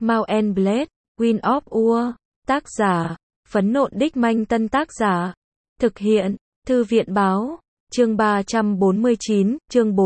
Mount and Blade, Wind of War. Tác giả, Phấn Nộn Đích Manh. Tân tác giả, thực hiện, Thư viện Báo. Chương 349, chương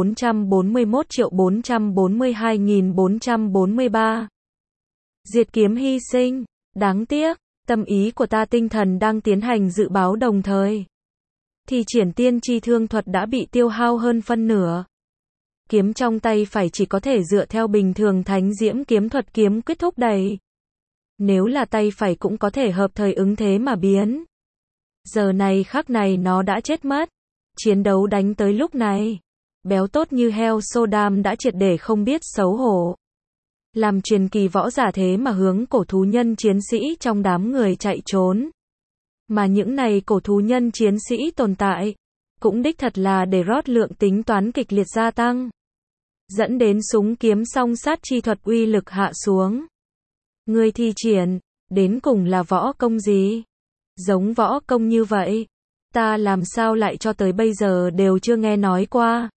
441.442.443. Diệt kiếm hy sinh. Đáng tiếc, tâm ý của ta tinh thần đang tiến hành dự báo đồng thời. Thì triển tiên chi thương thuật đã bị tiêu hao hơn phân nửa. Kiếm trong tay phải chỉ có thể dựa theo bình thường thánh diễm kiếm thuật kiếm quyết thúc đẩy. Nếu là tay phải cũng có thể hợp thời ứng thế mà biến. Giờ này khắc này nó đã chết mất. Chiến đấu đánh tới lúc này. Béo tốt như heo Sodam đã triệt để không biết xấu hổ. Làm truyền kỳ võ giả thế mà hướng cổ thú nhân chiến sĩ trong đám người chạy trốn. Mà những này cổ thú nhân chiến sĩ tồn tại. Cũng đích thật là để rót lượng tính toán kịch liệt gia tăng. Dẫn đến súng kiếm song sát chi thuật uy lực hạ xuống. Người thi triển, đến cùng là võ công gì? Giống võ công như vậy, ta làm sao lại cho tới bây giờ đều chưa nghe nói qua.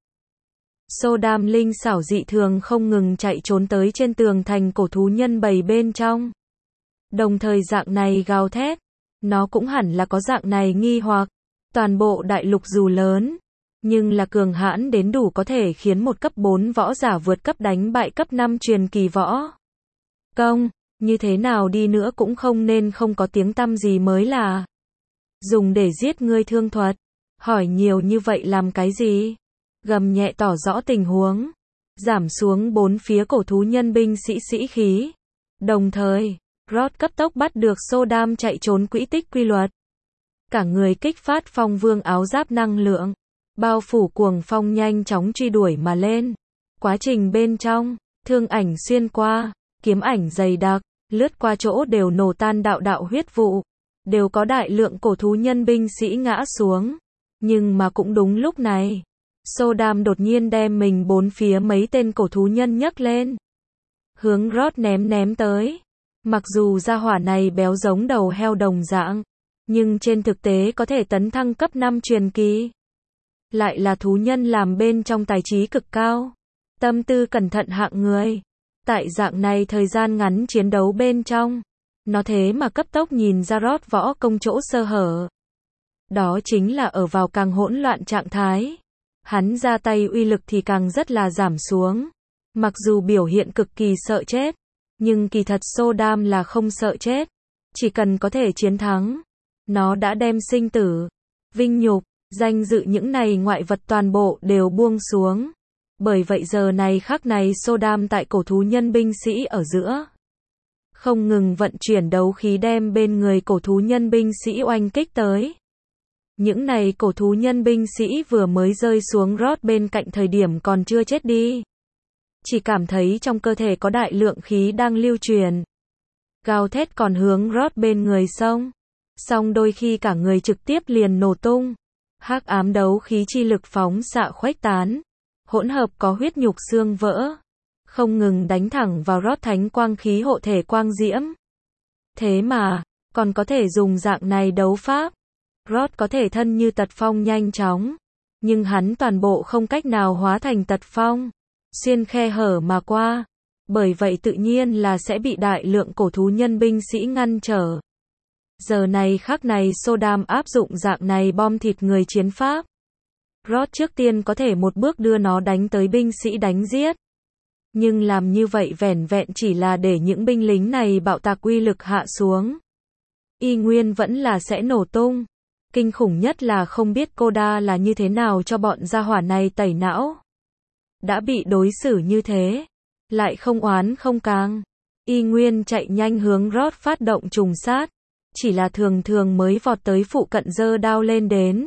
Sodam linh xảo dị thường không ngừng chạy trốn tới trên tường thành cổ thú nhân bầy bên trong. Đồng thời dạng này gào thét, nó cũng hẳn là có dạng này nghi hoặc. Toàn bộ đại lục dù lớn, nhưng là cường hãn đến đủ có thể khiến một cấp 4 võ giả vượt cấp đánh bại cấp 5 truyền kỳ võ công, như thế nào đi nữa cũng không nên không có tiếng tăm gì mới là. Dùng để giết ngươi thương thuật, hỏi nhiều như vậy làm cái gì? Gầm nhẹ tỏ rõ tình huống, giảm xuống bốn phía cổ thú nhân binh sĩ sĩ khí. Đồng thời, Rod cấp tốc bắt được Sodam chạy trốn quỹ tích quy luật. Cả người kích phát phong vương áo giáp năng lượng, bao phủ cuồng phong nhanh chóng truy đuổi mà lên. Quá trình bên trong, thương ảnh xuyên qua, kiếm ảnh dày đặc, lướt qua chỗ đều nổ tan đạo đạo huyết vụ. Đều có đại lượng cổ thú nhân binh sĩ ngã xuống. Nhưng mà cũng đúng lúc này, Sodam đột nhiên đem mình bốn phía mấy tên cổ thú nhân nhấc lên. Hướng Rod ném tới. Mặc dù gia hỏa này béo giống đầu heo đồng dạng, nhưng trên thực tế có thể tấn thăng cấp 5 truyền kỳ. Lại là thú nhân làm bên trong tài trí cực cao. Tâm tư cẩn thận hạng người. Tại dạng này thời gian ngắn chiến đấu bên trong, nó thế mà cấp tốc nhìn ra Rod võ công chỗ sơ hở. Đó chính là ở vào càng hỗn loạn trạng thái. Hắn ra tay uy lực thì càng rất là giảm xuống. Mặc dù biểu hiện cực kỳ sợ chết, nhưng kỳ thật Sodam là không sợ chết. Chỉ cần có thể chiến thắng, nó đã đem sinh tử, vinh nhục, danh dự những này ngoại vật toàn bộ đều buông xuống. Bởi vậy giờ này khắc này Sodam tại cổ thú nhân binh sĩ ở giữa, không ngừng vận chuyển đấu khí đem bên người cổ thú nhân binh sĩ oanh kích tới. Những này cổ thú nhân binh sĩ vừa mới rơi xuống Rod bên cạnh thời điểm còn chưa chết đi. Chỉ cảm thấy trong cơ thể có đại lượng khí đang lưu truyền. Gào thét còn hướng Rod bên người xông. Xong đôi khi cả người trực tiếp liền nổ tung. Hắc ám đấu khí chi lực phóng xạ khuếch tán. Hỗn hợp có huyết nhục xương vỡ. Không ngừng đánh thẳng vào Rod thánh quang khí hộ thể quang diễm. Thế mà, còn có thể dùng dạng này đấu pháp. Rod có thể thân như tật phong nhanh chóng. Nhưng hắn toàn bộ không cách nào hóa thành tật phong. Xuyên khe hở mà qua. Bởi vậy tự nhiên là sẽ bị đại lượng cổ thú nhân binh sĩ ngăn trở. Giờ này khắc này Sodam áp dụng dạng này bom thịt người chiến pháp. Rod trước tiên có thể một bước đưa nó đánh tới binh sĩ đánh giết. Nhưng làm như vậy vẻn vẹn chỉ là để những binh lính này bạo tạc uy lực hạ xuống. Y nguyên vẫn là sẽ nổ tung. Kinh khủng nhất là không biết Koda là như thế nào cho bọn gia hỏa này tẩy não. Đã bị đối xử như thế, lại không oán không càng. Y nguyên chạy nhanh hướng Rod phát động trùng sát. Chỉ là thường mới vọt tới phụ cận giơ đao lên đến.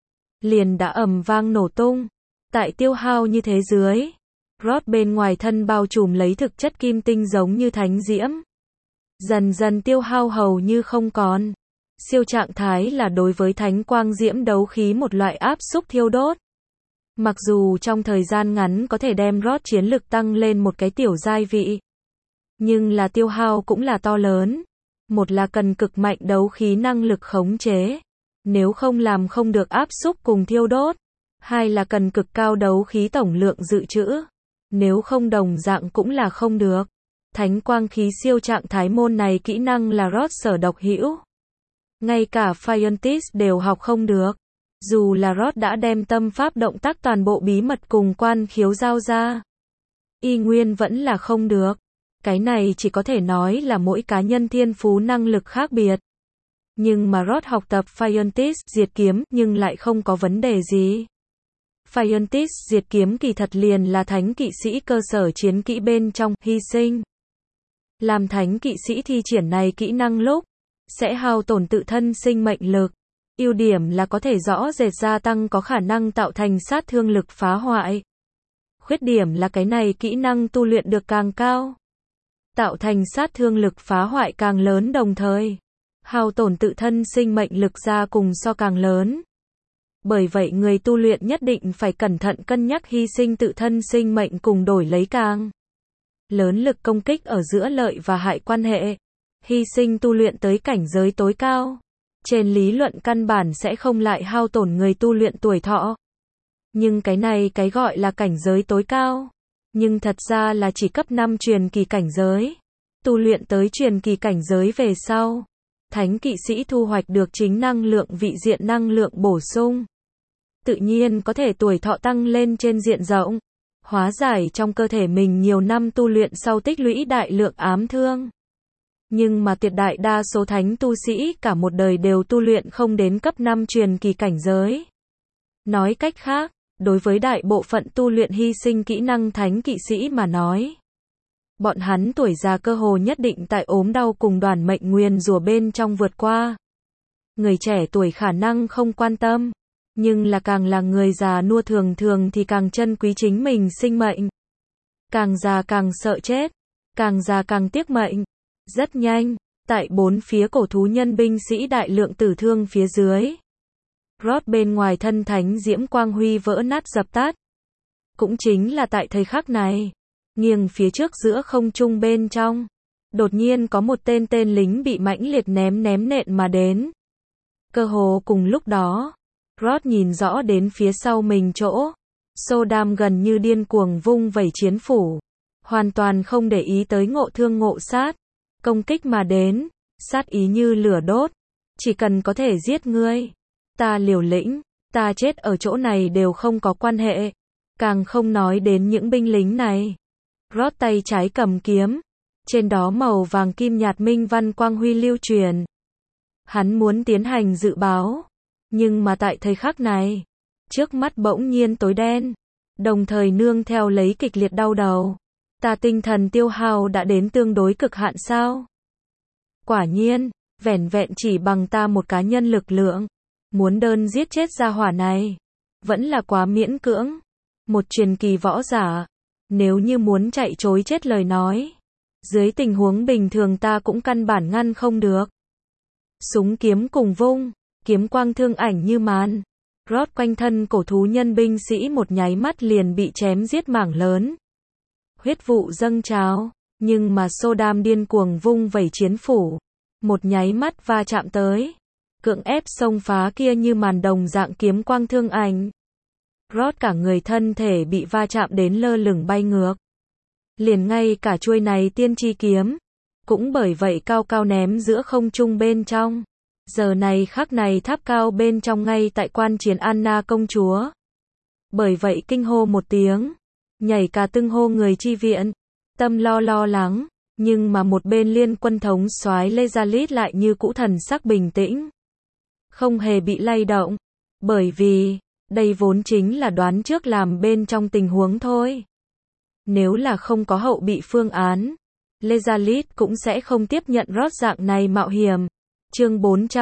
Liền đã ầm vang nổ tung. Tại tiêu hao như thế dưới, Rod bên ngoài thân bao trùm lấy thực chất kim tinh giống như thánh diễm. Dần dần tiêu hao hầu như không còn. Siêu trạng thái là đối với thánh quang diễm đấu khí một loại áp xúc thiêu đốt. Mặc dù trong thời gian ngắn có thể đem Rod chiến lực tăng lên một cái tiểu giai vị. Nhưng là tiêu hao cũng là to lớn. Một là cần cực mạnh đấu khí năng lực khống chế. Nếu không làm không được áp xúc cùng thiêu đốt. Hai là cần cực cao đấu khí tổng lượng dự trữ. Nếu không đồng dạng cũng là không được. Thánh quang khí siêu trạng thái môn này kỹ năng là Rod sở độc hữu. Ngay cả Fiontis đều học không được. Dù là Rod đã đem tâm pháp động tác toàn bộ bí mật cùng quan khiếu giao ra, y nguyên vẫn là không được. Cái này chỉ có thể nói là mỗi cá nhân thiên phú năng lực khác biệt. Nhưng mà Rod học tập Fiontis diệt kiếm nhưng lại không có vấn đề gì. Fiontis diệt kiếm kỳ thật liền là thánh kỵ sĩ cơ sở chiến kỹ bên trong hy sinh. Làm thánh kỵ sĩ thi triển này kỹ năng lúc sẽ hao tổn tự thân sinh mệnh lực. Ưu điểm là có thể rõ rệt gia tăng có khả năng tạo thành sát thương lực phá hoại. Khuyết điểm là cái này kỹ năng tu luyện được càng cao, tạo thành sát thương lực phá hoại càng lớn, đồng thời hao tổn tự thân sinh mệnh lực ra cùng so càng lớn. Bởi vậy người tu luyện nhất định phải cẩn thận cân nhắc hy sinh tự thân sinh mệnh cùng đổi lấy càng lớn lực công kích ở giữa lợi và hại quan hệ. Hy sinh tu luyện tới cảnh giới tối cao, trên lý luận căn bản sẽ không lại hao tổn người tu luyện tuổi thọ. Nhưng cái này cái gọi là cảnh giới tối cao, nhưng thật ra là chỉ cấp 5 truyền kỳ cảnh giới. Tu luyện tới truyền kỳ cảnh giới về sau, thánh kỵ sĩ thu hoạch được chính năng lượng vị diện năng lượng bổ sung. Tự nhiên có thể tuổi thọ tăng lên trên diện rộng, hóa giải trong cơ thể mình nhiều năm tu luyện sau tích lũy đại lượng ám thương. Nhưng mà tuyệt đại đa số thánh tu sĩ cả một đời đều tu luyện không đến cấp 5 truyền kỳ cảnh giới. Nói cách khác, đối với đại bộ phận tu luyện hy sinh kỹ năng thánh kỵ sĩ mà nói, bọn hắn tuổi già cơ hồ nhất định tại ốm đau cùng đoàn mệnh nguyền rủa bên trong vượt qua. Người trẻ tuổi khả năng không quan tâm, nhưng là càng là người già nua thường thường thì càng trân quý chính mình sinh mệnh. Càng già càng sợ chết, càng già càng tiếc mệnh. Rất nhanh, tại bốn phía cổ thú nhân binh sĩ đại lượng tử thương phía dưới, Rod bên ngoài thân thánh diễm quang huy vỡ nát dập tắt. Cũng chính là tại thời khắc này, nghiêng phía trước giữa không trung bên trong, đột nhiên có một tên lính bị mãnh liệt ném nện mà đến. Cơ hồ cùng lúc đó, Rod nhìn rõ đến phía sau mình chỗ, Sodam gần như điên cuồng vung vẩy chiến phủ, hoàn toàn không để ý tới ngộ thương ngộ sát, công kích mà đến, sát ý như lửa đốt, chỉ cần có thể giết ngươi, ta liều lĩnh, ta chết ở chỗ này đều không có quan hệ, càng không nói đến những binh lính này. Rod tay trái cầm kiếm, trên đó màu vàng kim nhạt minh văn quang huy lưu truyền. Hắn muốn tiến hành dự báo, nhưng mà tại thời khắc này, trước mắt bỗng nhiên tối đen, đồng thời nương theo lấy kịch liệt đau đầu. Ta tinh thần tiêu hao đã đến tương đối cực hạn sao? Quả nhiên, vẻn vẹn chỉ bằng ta một cá nhân lực lượng, muốn đơn giết chết gia hỏa này, vẫn là quá miễn cưỡng. Một truyền kỳ võ giả, nếu như muốn chạy trối chết lời nói, dưới tình huống bình thường ta cũng căn bản ngăn không được. Súng kiếm cùng vung, kiếm quang thương ảnh như màn. Rod quanh thân cổ thú nhân binh sĩ một nháy mắt liền bị chém giết mảng lớn. Huyết vụ dâng trào, nhưng mà Sodam điên cuồng vung vẩy chiến phủ, một nháy mắt va chạm tới, cưỡng ép xông phá kia như màn đồng dạng kiếm quang thương ảnh. Rod cả người thân thể bị va chạm đến lơ lửng bay ngược. Liền ngay cả chuôi này tiên tri kiếm, cũng bởi vậy cao cao ném giữa không trung bên trong. Giờ này khắc này tháp cao bên trong ngay tại quan chiến Anna công chúa. Bởi vậy kinh hô một tiếng, nhảy cả tưng hô người chi viện, tâm lo lắng, nhưng mà một bên liên quân thống soái Lezalit lại như cũ thần sắc bình tĩnh, không hề bị lay động, bởi vì đây vốn chính là đoán trước làm bên trong tình huống thôi. Nếu là không có hậu bị phương án, Lezalit cũng sẽ không tiếp nhận Rod dạng này mạo hiểm. Chương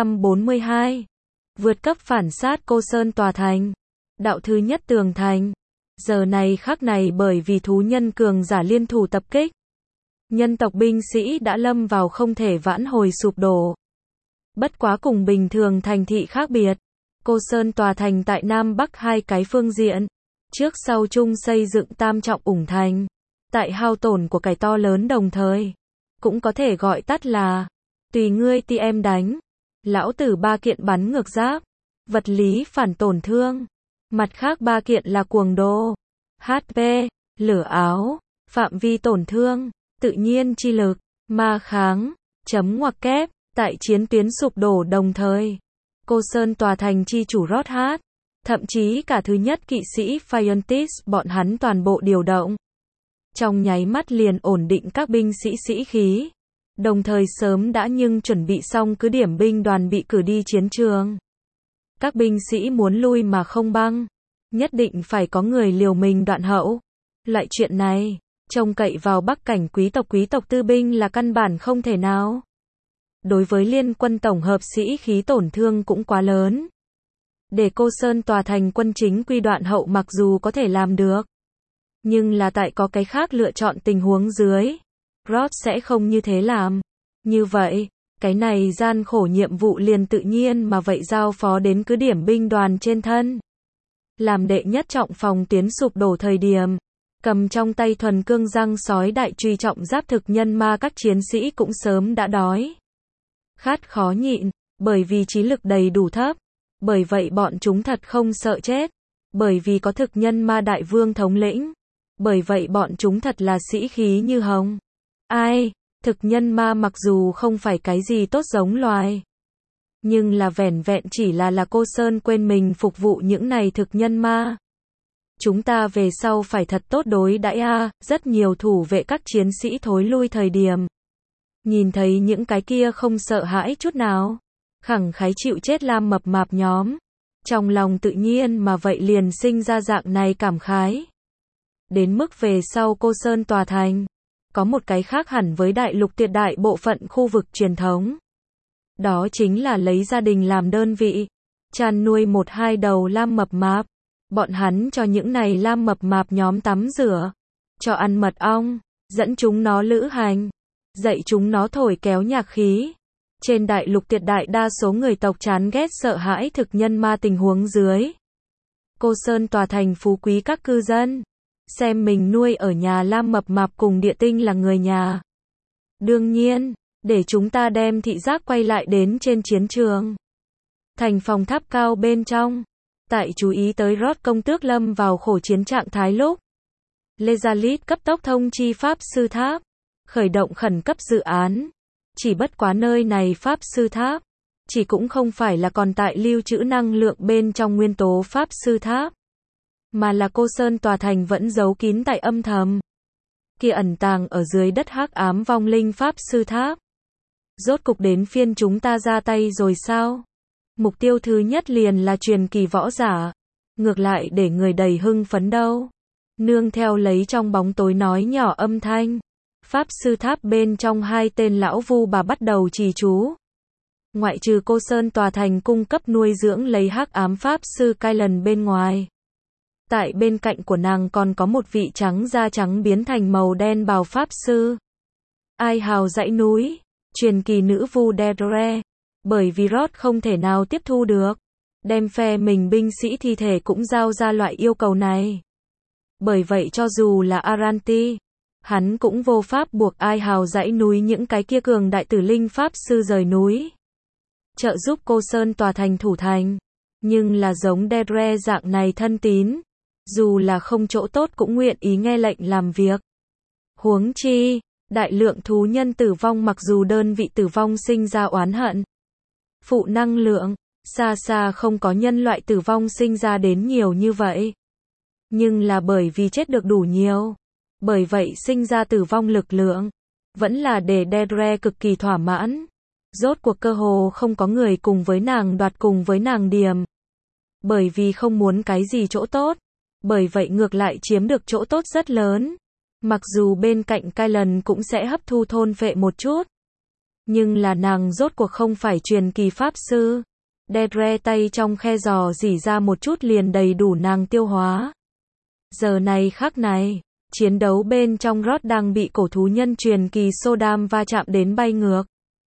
442. Vượt cấp phản sát Cô Sơn tòa thành. Đạo thứ nhất tường thành. Giờ này khắc này bởi vì thú nhân cường giả liên thủ tập kích, nhân tộc binh sĩ đã lâm vào không thể vãn hồi sụp đổ. Bất quá cùng bình thường thành thị khác biệt, Cô Sơn tòa thành tại Nam Bắc hai cái phương diện, trước sau chung xây dựng tam trọng ủng thành, tại hao tổn của cải to lớn đồng thời, cũng có thể gọi tắt là tùy ngươi TM đánh. Lão tử 3 kiện bắn ngược giáp, vật lý phản tổn thương, mặt khác 3 kiện là cuồng đô, HP, lửa áo, phạm vi tổn thương, tự nhiên chi lực, ma kháng, chấm ngoặc kép, tại chiến tuyến sụp đổ đồng thời. Cô Sơn tòa thành chi chủ Rod Hart, thậm chí cả thứ nhất kỵ sĩ Phiontis bọn hắn toàn bộ điều động. Trong nháy mắt liền ổn định các binh sĩ sĩ khí, đồng thời sớm đã nhưng chuẩn bị xong cứ điểm binh đoàn bị cử đi chiến trường. Các binh sĩ muốn lui mà không băng, nhất định phải có người liều mình đoạn hậu. Loại chuyện này, trông cậy vào bắc cảnh quý tộc tư binh là căn bản không thể nào. Đối với liên quân tổng hợp sĩ khí tổn thương cũng quá lớn. Để Cô Sơn tòa thành quân chính quy đoạn hậu mặc dù có thể làm được, nhưng là tại có cái khác lựa chọn tình huống dưới, Rod sẽ không như thế làm. Như vậy, cái này gian khổ nhiệm vụ liền tự nhiên mà vậy giao phó đến cứ điểm binh đoàn trên thân. Làm đệ nhất trọng phòng tuyến sụp đổ thời điểm, cầm trong tay thuần cương răng sói đại truy trọng giáp thực nhân ma các chiến sĩ cũng sớm đã đói khát khó nhịn, bởi vì trí lực đầy đủ thấp, bởi vậy bọn chúng thật không sợ chết, bởi vì có thực nhân ma đại vương thống lĩnh, bởi vậy bọn chúng thật là sĩ khí như hồng. Ai, thực nhân ma mặc dù không phải cái gì tốt giống loài, nhưng là vẻn vẹn chỉ là Cô Sơn quên mình phục vụ những này thực nhân ma. Chúng ta về sau phải thật tốt đối đãi a. Rất nhiều thủ vệ các chiến sĩ thối lui thời điểm, nhìn thấy những cái kia không sợ hãi chút nào, khẳng khái chịu chết lam mập mạp nhóm, trong lòng tự nhiên mà vậy liền sinh ra dạng này cảm khái. Đến mức về sau Cô Sơn tòa thành, có một cái khác hẳn với đại lục tuyệt đại bộ phận khu vực truyền thống. Đó chính là lấy gia đình làm đơn vị, chăn nuôi 1-2 đầu lam mập mạp. Bọn hắn cho những này lam mập mạp nhóm tắm rửa, cho ăn mật ong, dẫn chúng nó lữ hành, dạy chúng nó thổi kéo nhạc khí. Trên đại lục tuyệt đại đa số người tộc chán ghét sợ hãi thực nhân ma tình huống dưới, Cô Sơn tòa thành phú quý các cư dân, xem mình nuôi ở nhà lam mập mạp cùng địa tinh là người nhà. Đương nhiên, để chúng ta đem thị giác quay lại đến trên chiến trường. Thành phòng tháp cao bên trong, tại chú ý tới Rod công tước lâm vào khổ chiến trạng thái lúc, Lezalit cấp tốc thông chi pháp sư tháp, khởi động khẩn cấp dự án. Chỉ bất quá nơi này pháp sư tháp, chỉ cũng không phải là còn tại lưu trữ năng lượng bên trong nguyên tố pháp sư tháp, mà là Cô Sơn tòa thành vẫn giấu kín tại âm thầm. Kia ẩn tàng ở dưới đất hắc ám vong linh pháp sư tháp. Rốt cục đến phiên chúng ta ra tay rồi sao? Mục tiêu thứ nhất liền là truyền kỳ võ giả. Ngược lại để người đầy hưng phấn đâu. Nương theo lấy trong bóng tối nói nhỏ âm thanh. Pháp sư tháp bên trong 2 tên lão vu bà bắt đầu trì chú. Ngoại trừ Cô Sơn tòa thành cung cấp nuôi dưỡng lấy hắc ám pháp sư Kylan bên ngoài. Tại bên cạnh của nàng còn có một vị trắng da trắng biến thành màu đen bào pháp sư. Ai hào dãy núi, truyền kỳ nữ vu Deirdre. Bởi vì Rod không thể nào tiếp thu được, đem phe mình binh sĩ thi thể cũng giao ra loại yêu cầu này. Bởi vậy cho dù là Aranti, hắn cũng vô pháp buộc ai hào dãy núi những cái kia cường đại tử linh pháp sư rời núi. Trợ giúp Cô Sơn tòa thành thủ thành. Nhưng là giống Deirdre dạng này thân tín, dù là không chỗ tốt cũng nguyện ý nghe lệnh làm việc. Huống chi, đại lượng thú nhân tử vong mặc dù đơn vị tử vong sinh ra oán hận, phụ năng lượng, xa xa không có nhân loại tử vong sinh ra đến nhiều như vậy. Nhưng là bởi vì chết được đủ nhiều, bởi vậy sinh ra tử vong lực lượng, vẫn là để Deirdre cực kỳ thỏa mãn. Rốt cuộc cơ hồ không có người cùng với nàng đoạt cùng với nàng điểm. Bởi vì không muốn cái gì chỗ tốt, bởi vậy ngược lại chiếm được chỗ tốt rất lớn. Mặc dù bên cạnh Kylan cũng sẽ hấp thu thôn phệ một chút. Nhưng là nàng rốt cuộc không phải truyền kỳ pháp sư. Deirdre tay trong khe giò rỉ ra một chút liền đầy đủ nàng tiêu hóa. Giờ này khắc này, chiến đấu bên trong Rod đang bị cổ thú nhân truyền kỳ Sodam va chạm đến bay ngược.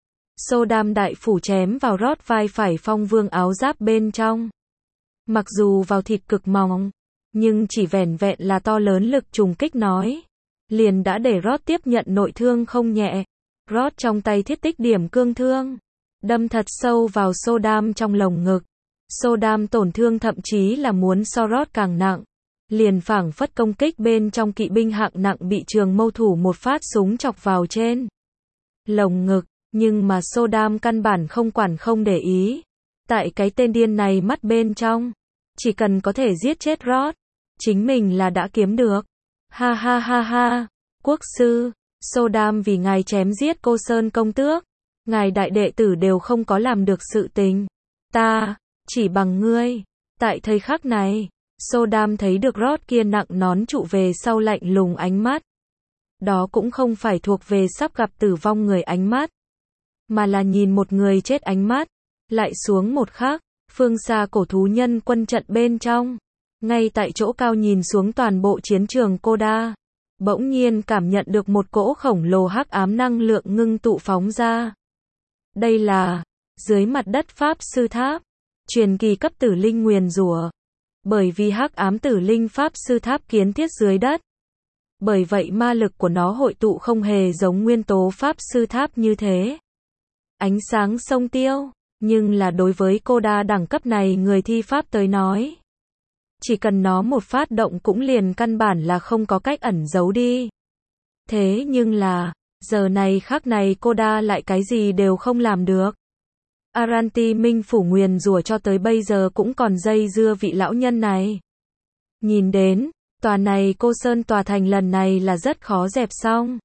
Sodam đại phủ chém vào Rod vai phải phong vương áo giáp bên trong. Mặc dù vào thịt cực mỏng, nhưng chỉ vẻn vẹn là to lớn lực trùng kích nói, liền đã để Rod tiếp nhận nội thương không nhẹ. Rod trong tay thiết tích điểm cương thương, đâm thật sâu vào Sodam trong lồng ngực. Sodam tổn thương thậm chí là muốn so Rod càng nặng, liền phảng phất công kích bên trong kỵ binh hạng nặng bị trường mâu thủ một phát súng chọc vào trên lồng ngực, nhưng mà Sodam căn bản không quản không để ý. Tại cái tên điên này mắt bên trong, chỉ cần có thể giết chết Rod, chính mình là đã kiếm được. Ha ha ha ha, quốc sư, Sodam vì ngài chém giết Cô Sơn công tước, ngài đại đệ tử đều không có làm được sự tình. Ta, chỉ bằng ngươi. Tại thời khắc này, Sodam thấy được Rod kia nặng nón trụ về sau lạnh lùng ánh mắt. Đó cũng không phải thuộc về sắp gặp tử vong người ánh mắt, mà là nhìn một người chết ánh mắt. Lại xuống một khắc, phương xa cổ thú nhân quân trận bên trong, ngay tại chỗ cao nhìn xuống toàn bộ chiến trường Koda, bỗng nhiên cảm nhận được một cỗ khổng lồ hắc ám năng lượng ngưng tụ phóng ra. Đây là dưới mặt đất Pháp Sư Tháp, truyền kỳ cấp tử linh nguyền rủa. Bởi vì hắc ám tử linh Pháp Sư Tháp kiến thiết dưới đất, bởi vậy ma lực của nó hội tụ không hề giống nguyên tố Pháp Sư Tháp như thế. Ánh sáng sông tiêu, nhưng là đối với Koda đẳng cấp này người thi pháp tới nói, chỉ cần nó một phát động cũng liền căn bản là không có cách ẩn giấu đi. Thế nhưng là, giờ này khắc này Koda lại cái gì đều không làm được. Aranti Minh phủ nguyền rủa cho tới bây giờ cũng còn dây dưa vị lão nhân này. Nhìn đến, tòa này Cô Sơn tòa thành lần này là rất khó dẹp xong.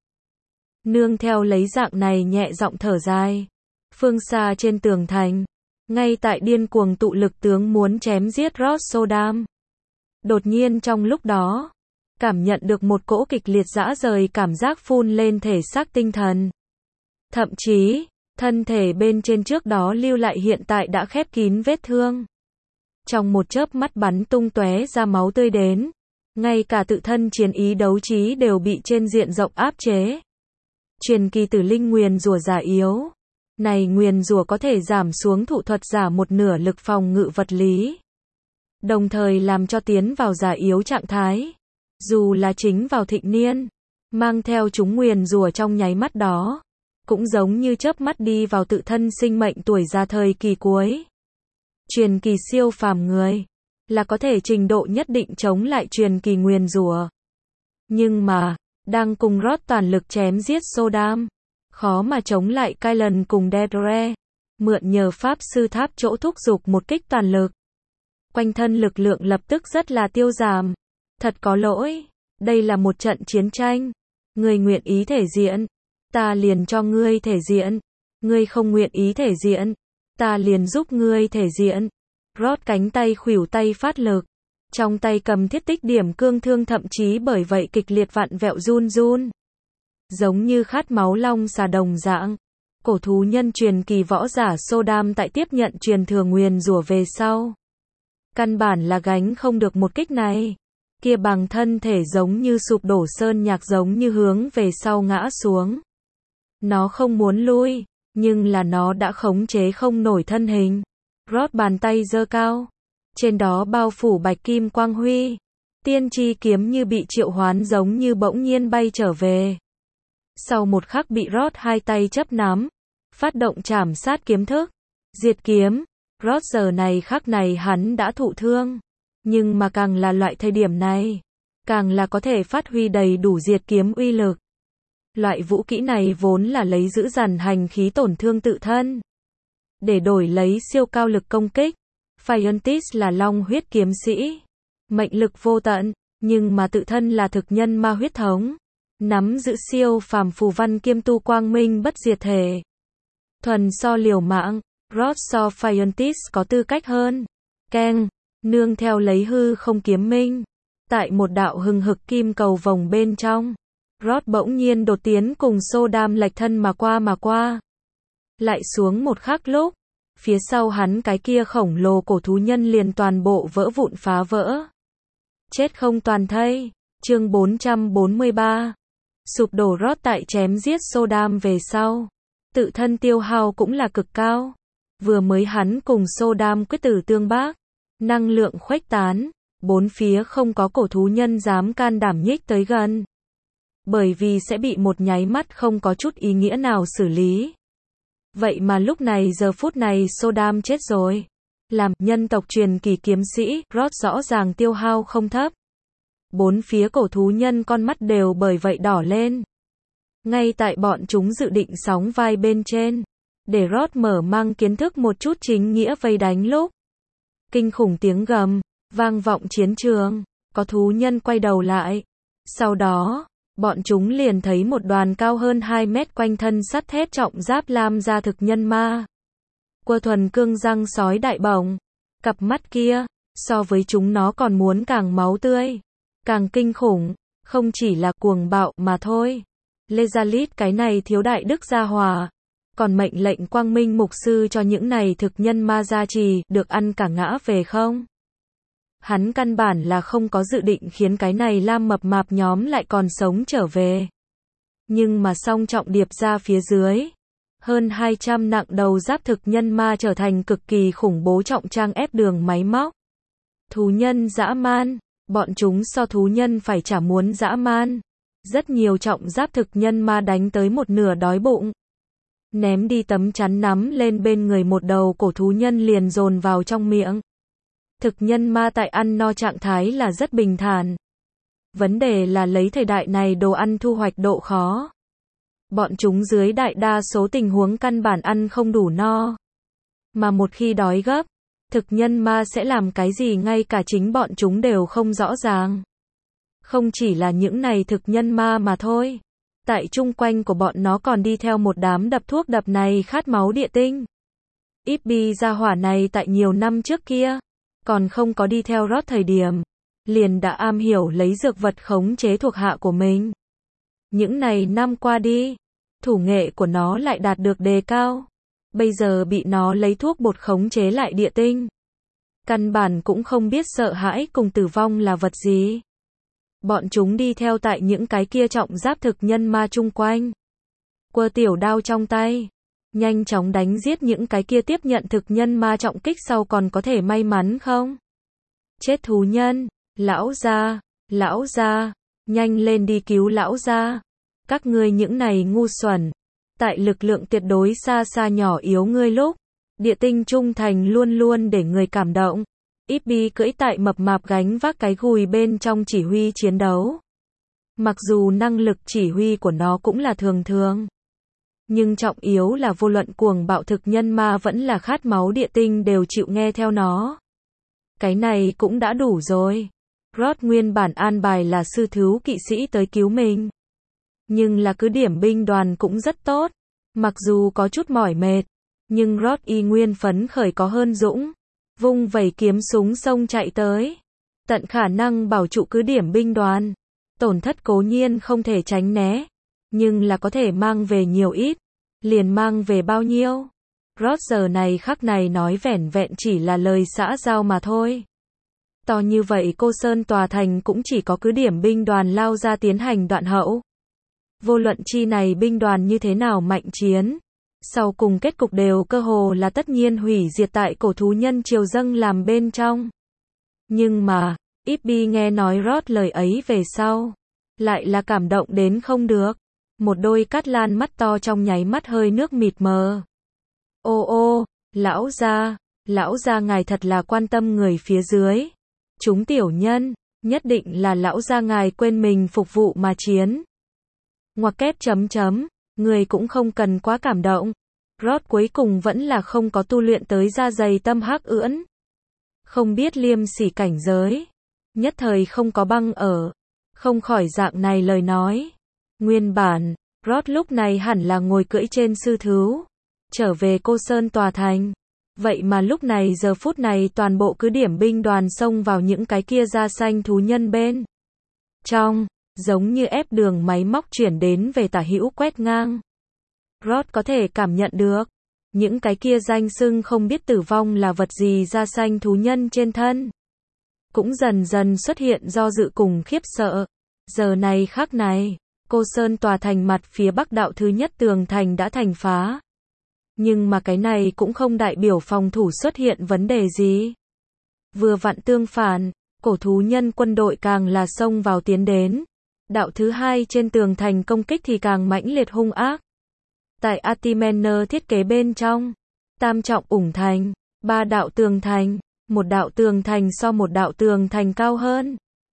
Nương theo lấy dạng này nhẹ giọng thở dài. Phương xa trên tường thành, ngay tại điên cuồng tụ lực tướng muốn chém giết Rod Sodam. Đột nhiên trong lúc đó, cảm nhận được một cỗ kịch liệt rã rời cảm giác phun lên thể xác tinh thần. Thậm chí, thân thể bên trên trước đó lưu lại hiện tại đã khép kín vết thương. Trong một chớp mắt bắn tung tóe ra máu tươi đến, ngay cả tự thân chiến ý đấu trí đều bị trên diện rộng áp chế. Truyền kỳ tử linh nguyền rủa giả yếu. Này nguyền rủa có thể giảm xuống thụ thuật giả một nửa lực phòng ngự vật lý, đồng thời làm cho tiến vào giả yếu trạng thái. Dù là chính vào thịnh niên, mang theo chúng nguyền rủa trong nháy mắt đó, cũng giống như chớp mắt đi vào tự thân sinh mệnh tuổi già thời kỳ cuối. Truyền kỳ siêu phàm người, là có thể trình độ nhất định chống lại truyền kỳ nguyền rủa. Nhưng mà, đang cùng Rod toàn lực chém giết Sodam, khó mà chống lại Kylan cùng Dedre, mượn nhờ Pháp Sư Tháp chỗ thúc giục một kích toàn lực. Quanh thân lực lượng lập tức rất là tiêu giảm. Thật có lỗi, đây là một trận chiến tranh. Ngươi nguyện ý thể diện, ta liền cho ngươi thể diện. Ngươi không nguyện ý thể diện, ta liền giúp ngươi thể diện. Rod cánh tay khuỷu tay phát lực, trong tay cầm thiết tích điểm cương thương thậm chí bởi vậy kịch liệt vặn vẹo run run. Giống như khát máu long xà đồng dạng. Cổ thú nhân truyền kỳ võ giả Sodam tại tiếp nhận truyền thừa nguyền rủa về sau, căn bản là gánh không được một kích này. Kia bằng thân thể giống như sụp đổ sơn nhạc giống như hướng về sau ngã xuống. Nó không muốn lui, nhưng là nó đã khống chế không nổi thân hình. Rod bàn tay giơ cao, trên đó bao phủ bạch kim quang huy. Tiên tri kiếm như bị triệu hoán giống như bỗng nhiên bay trở về. Sau một khắc bị Rod hai tay chấp nắm, phát động trảm sát kiếm thức, diệt kiếm. Rod giờ này khắc này hắn đã thụ thương, nhưng mà càng là loại thời điểm này, càng là có thể phát huy đầy đủ diệt kiếm uy lực. Loại vũ kỹ này vốn là lấy giữ dằn hành khí tổn thương tự thân, để đổi lấy siêu cao lực công kích. Phiontis là long huyết kiếm sĩ, mệnh lực vô tận, nhưng mà tự thân là thực nhân ma huyết thống, nắm giữ siêu phàm phù văn kiêm tu quang minh bất diệt thể. Thuần so liều mạng, Rod so Phiontis có tư cách hơn. Keng, nương theo lấy hư không kiếm minh, tại một đạo hừng hực kim cầu vòng bên trong, Rod bỗng nhiên đột tiến cùng Sodam lệch thân mà qua. Lại xuống một khắc lúc, phía sau hắn cái kia khổng lồ cổ thú nhân liền toàn bộ vỡ vụn phá vỡ. Chết không toàn thây. Chương 443. Sụp đổ. Rod tại chém giết Sodam về sau, tự thân tiêu hao cũng là cực cao. Vừa mới hắn cùng Sodam quyết tử tương bác, năng lượng khuếch tán, bốn phía không có cổ thú nhân dám can đảm nhích tới gần, bởi vì sẽ bị một nháy mắt không có chút ý nghĩa nào xử lý. Vậy mà lúc này giờ phút này Sodam chết rồi. Làm nhân tộc truyền kỳ kiếm sĩ, Rod rõ ràng tiêu hao không thấp. Bốn phía cổ thú nhân con mắt đều bởi vậy đỏ lên. Ngay tại bọn chúng dự định sóng vai bên trên, để Rod mở mang kiến thức một chút chính nghĩa vây đánh lúc. Kinh khủng tiếng gầm, vang vọng chiến trường, có thú nhân quay đầu lại. Sau đó, bọn chúng liền thấy một đoàn cao hơn 2 mét quanh thân sắt thép trọng giáp lam da thực nhân ma. Quơ thuần cương răng sói đại bổng. Cặp mắt kia, so với chúng nó còn muốn càng máu tươi, càng kinh khủng, không chỉ là cuồng bạo mà thôi. Lezalit cái này thiếu đại đức gia hỏa, còn mệnh lệnh quang minh mục sư cho những này thực nhân ma gia trì, được ăn cả ngã về không? Hắn căn bản là không có dự định khiến cái này lam mập mạp nhóm lại còn sống trở về. Nhưng mà song trọng điệp ra phía dưới, hơn 200 nặng đầu giáp thực nhân ma trở thành cực kỳ khủng bố trọng trang ép đường máy móc. Thú nhân dã man, bọn chúng so thú nhân phải chả muốn dã man. Rất nhiều trọng giáp thực nhân ma đánh tới một nửa đói bụng. Ném đi tấm chắn nắm lên bên người một đầu cổ thú nhân liền dồn vào trong miệng. Thực nhân ma tại ăn no trạng thái là rất bình thản. Vấn đề là lấy thời đại này đồ ăn thu hoạch độ khó. Bọn chúng dưới đại đa số tình huống căn bản ăn không đủ no. Mà một khi đói gấp, thực nhân ma sẽ làm cái gì ngay cả chính bọn chúng đều không rõ ràng. Không chỉ là những này thực nhân ma mà thôi. Tại chung quanh của bọn nó còn đi theo một đám đập thuốc đập này khát máu địa tinh. Ibbi gia hỏa này tại nhiều năm trước kia, còn không có đi theo Rod thời điểm, liền đã am hiểu lấy dược vật khống chế thuộc hạ của mình. Những này năm qua đi, thủ nghệ của nó lại đạt được đề cao. Bây giờ bị nó lấy thuốc bột khống chế lại địa tinh. Căn bản cũng không biết sợ hãi cùng tử vong là vật gì. Bọn chúng đi theo tại những cái kia trọng giáp thực nhân ma chung quanh. Quơ tiểu đao trong tay, nhanh chóng đánh giết những cái kia tiếp nhận thực nhân ma trọng kích sau còn có thể may mắn không? Chết thú nhân, lão gia, nhanh lên đi cứu lão gia. Các ngươi những này ngu xuẩn, tại lực lượng tuyệt đối xa xa nhỏ yếu ngươi lúc, địa tinh trung thành luôn luôn để người cảm động. Ibbi cưỡi tại mập mạp gánh vác cái gùi bên trong chỉ huy chiến đấu. Mặc dù năng lực chỉ huy của nó cũng là thường thường, nhưng trọng yếu là vô luận cuồng bạo thực nhân ma vẫn là khát máu địa tinh đều chịu nghe theo nó. Cái này cũng đã đủ rồi. Rod nguyên bản an bài là sư thú kỵ sĩ tới cứu mình. Nhưng là cứ điểm binh đoàn cũng rất tốt. Mặc dù có chút mỏi mệt, nhưng Rod y nguyên phấn khởi có hơn dũng. Vung vẩy kiếm súng xông chạy tới. Tận khả năng bảo trụ cứ điểm binh đoàn. Tổn thất cố nhiên không thể tránh né. Nhưng là có thể mang về nhiều ít. Liền mang về bao nhiêu. Rod giờ này khắc này nói vẻn vẹn chỉ là lời xã giao mà thôi. To như vậy Cô Sơn tòa thành cũng chỉ có cứ điểm binh đoàn lao ra tiến hành đoạn hậu. Vô luận chi này binh đoàn như thế nào mạnh chiến, sau cùng kết cục đều cơ hồ là tất nhiên hủy diệt tại cổ thú nhân triều dâng làm bên trong. Nhưng mà, Ibbi nghe nói Rod lời ấy về sau, lại là cảm động đến không được. Một đôi cắt lan mắt to trong nháy mắt hơi nước mịt mờ. Ô, lão gia ngài thật là quan tâm người phía dưới. Chúng tiểu nhân, nhất định là lão gia ngài quên mình phục vụ mà chiến. Ngoặc kép chấm, người cũng không cần quá cảm động. Rod cuối cùng vẫn là không có tu luyện tới da dày tâm hắc ưỡn. Không biết liêm sỉ cảnh giới. Nhất thời không có băng ở. Không khỏi dạng này lời nói. Nguyên bản, Rod lúc này hẳn là ngồi cưỡi trên sư thú. Trở về Cô Sơn tòa thành. Vậy mà lúc này giờ phút này toàn bộ cứ điểm binh đoàn xông vào những cái kia da xanh thú nhân bên trong, giống như ép đường máy móc chuyển đến về tả hữu quét ngang. Rod có thể cảm nhận được, những cái kia danh xưng không biết tử vong là vật gì da xanh thú nhân trên thân. Cũng dần dần xuất hiện do dự cùng khiếp sợ. Giờ này khắc này, Cô Sơn tòa thành mặt phía bắc đạo thứ nhất tường thành đã thành phá. Nhưng mà cái này cũng không đại biểu phòng thủ xuất hiện vấn đề gì. Vừa vặn tương phản, cổ thú nhân quân đội càng là xông vào tiến đến. Đạo thứ hai trên tường thành công kích thì càng mãnh liệt hung ác. Tại Atimener thiết kế bên trong, tam trọng ủng thành, 3 đạo tường thành, một đạo tường thành so một đạo tường thành cao hơn.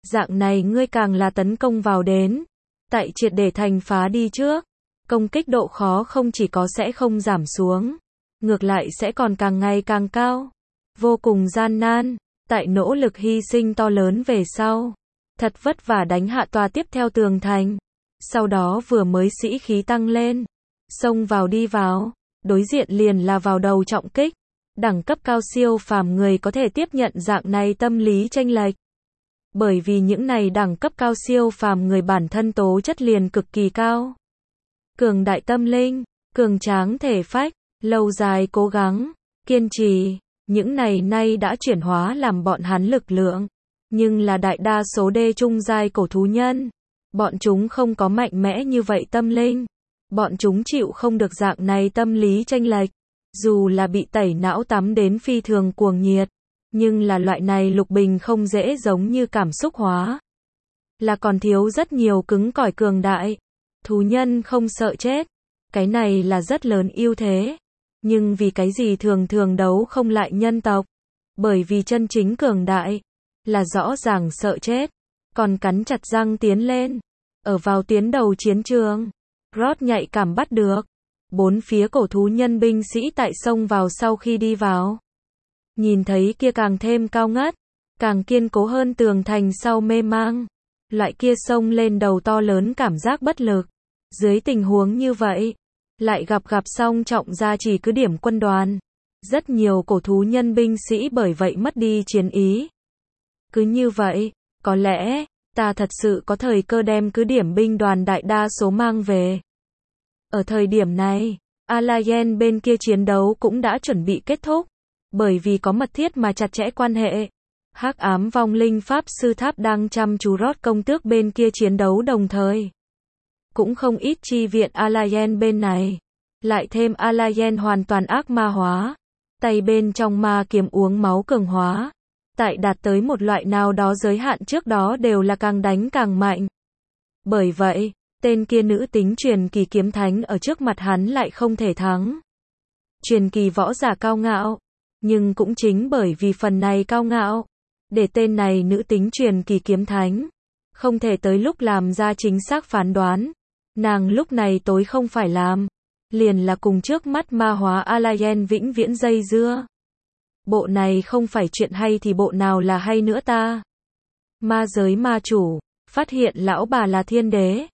Dạng này ngươi càng là tấn công vào đến. Tại triệt để thành phá đi trước. Công kích độ khó không chỉ có sẽ không giảm xuống. Ngược lại sẽ còn càng ngày càng cao. Vô cùng gian nan. Tại nỗ lực hy sinh to lớn về sau. Thật vất vả đánh hạ tòa tiếp theo tường thành. Sau đó vừa mới sĩ khí tăng lên. Xông vào đi vào. Đối diện liền là vào đầu trọng kích. Đẳng cấp cao siêu phàm người có thể tiếp nhận dạng này tâm lý chênh lệch. Bởi vì những này đẳng cấp cao siêu phàm người bản thân tố chất liền cực kỳ cao. Cường đại tâm linh, cường tráng thể phách, lâu dài cố gắng, kiên trì, những này nay đã chuyển hóa làm bọn hắn lực lượng. Nhưng là đại đa số đê trung giai cổ thú nhân. Bọn chúng không có mạnh mẽ như vậy tâm linh. Bọn chúng chịu không được dạng này tâm lý chênh lệch. Dù là bị tẩy não tắm đến phi thường cuồng nhiệt. Nhưng là loại này lục bình không dễ giống như cảm xúc hóa. Là còn thiếu rất nhiều cứng cỏi cường đại. Thú nhân không sợ chết. Cái này là rất lớn ưu thế. Nhưng vì cái gì thường thường đấu không lại nhân tộc? Bởi vì chân chính cường đại. Là rõ ràng sợ chết. Còn cắn chặt răng tiến lên. Ở vào tiến đầu chiến trường. Rod nhạy cảm bắt được. Bốn phía cổ thú nhân binh sĩ tại sông vào sau khi đi vào. Nhìn thấy kia càng thêm cao ngất. Càng kiên cố hơn tường thành sau mê mang. Loại kia sông lên đầu to lớn cảm giác bất lực. Dưới tình huống như vậy. Lại gặp song trọng gia chỉ cứ điểm quân đoàn. Rất nhiều cổ thú nhân binh sĩ bởi vậy mất đi chiến ý. Cứ như vậy, có lẽ, ta thật sự có thời cơ đem cứ điểm binh đoàn đại đa số mang về. Ở thời điểm này, Alliance bên kia chiến đấu cũng đã chuẩn bị kết thúc. Bởi vì có mật thiết mà chặt chẽ quan hệ. Hắc ám vong linh pháp sư tháp đang chăm chú Rod công tước bên kia chiến đấu đồng thời. Cũng không ít chi viện Alliance bên này. Lại thêm Alliance hoàn toàn ác ma hóa. Tay bên trong ma kiếm uống máu cường hóa. Tại đạt tới một loại nào đó giới hạn trước đó đều là càng đánh càng mạnh. Bởi vậy, tên kia nữ tính truyền kỳ kiếm thánh ở trước mặt hắn lại không thể thắng. Truyền kỳ võ giả cao ngạo. Nhưng cũng chính bởi vì phần này cao ngạo. Để tên này nữ tính truyền kỳ kiếm thánh. Không thể tới lúc làm ra chính xác phán đoán. Nàng lúc này tối không phải làm. Liền là cùng trước mắt ma hóa Alliance vĩnh viễn dây dưa. Bộ này không phải chuyện hay thì bộ nào là hay nữa ta. Ma giới ma chủ, phát hiện lão bà là thiên đế.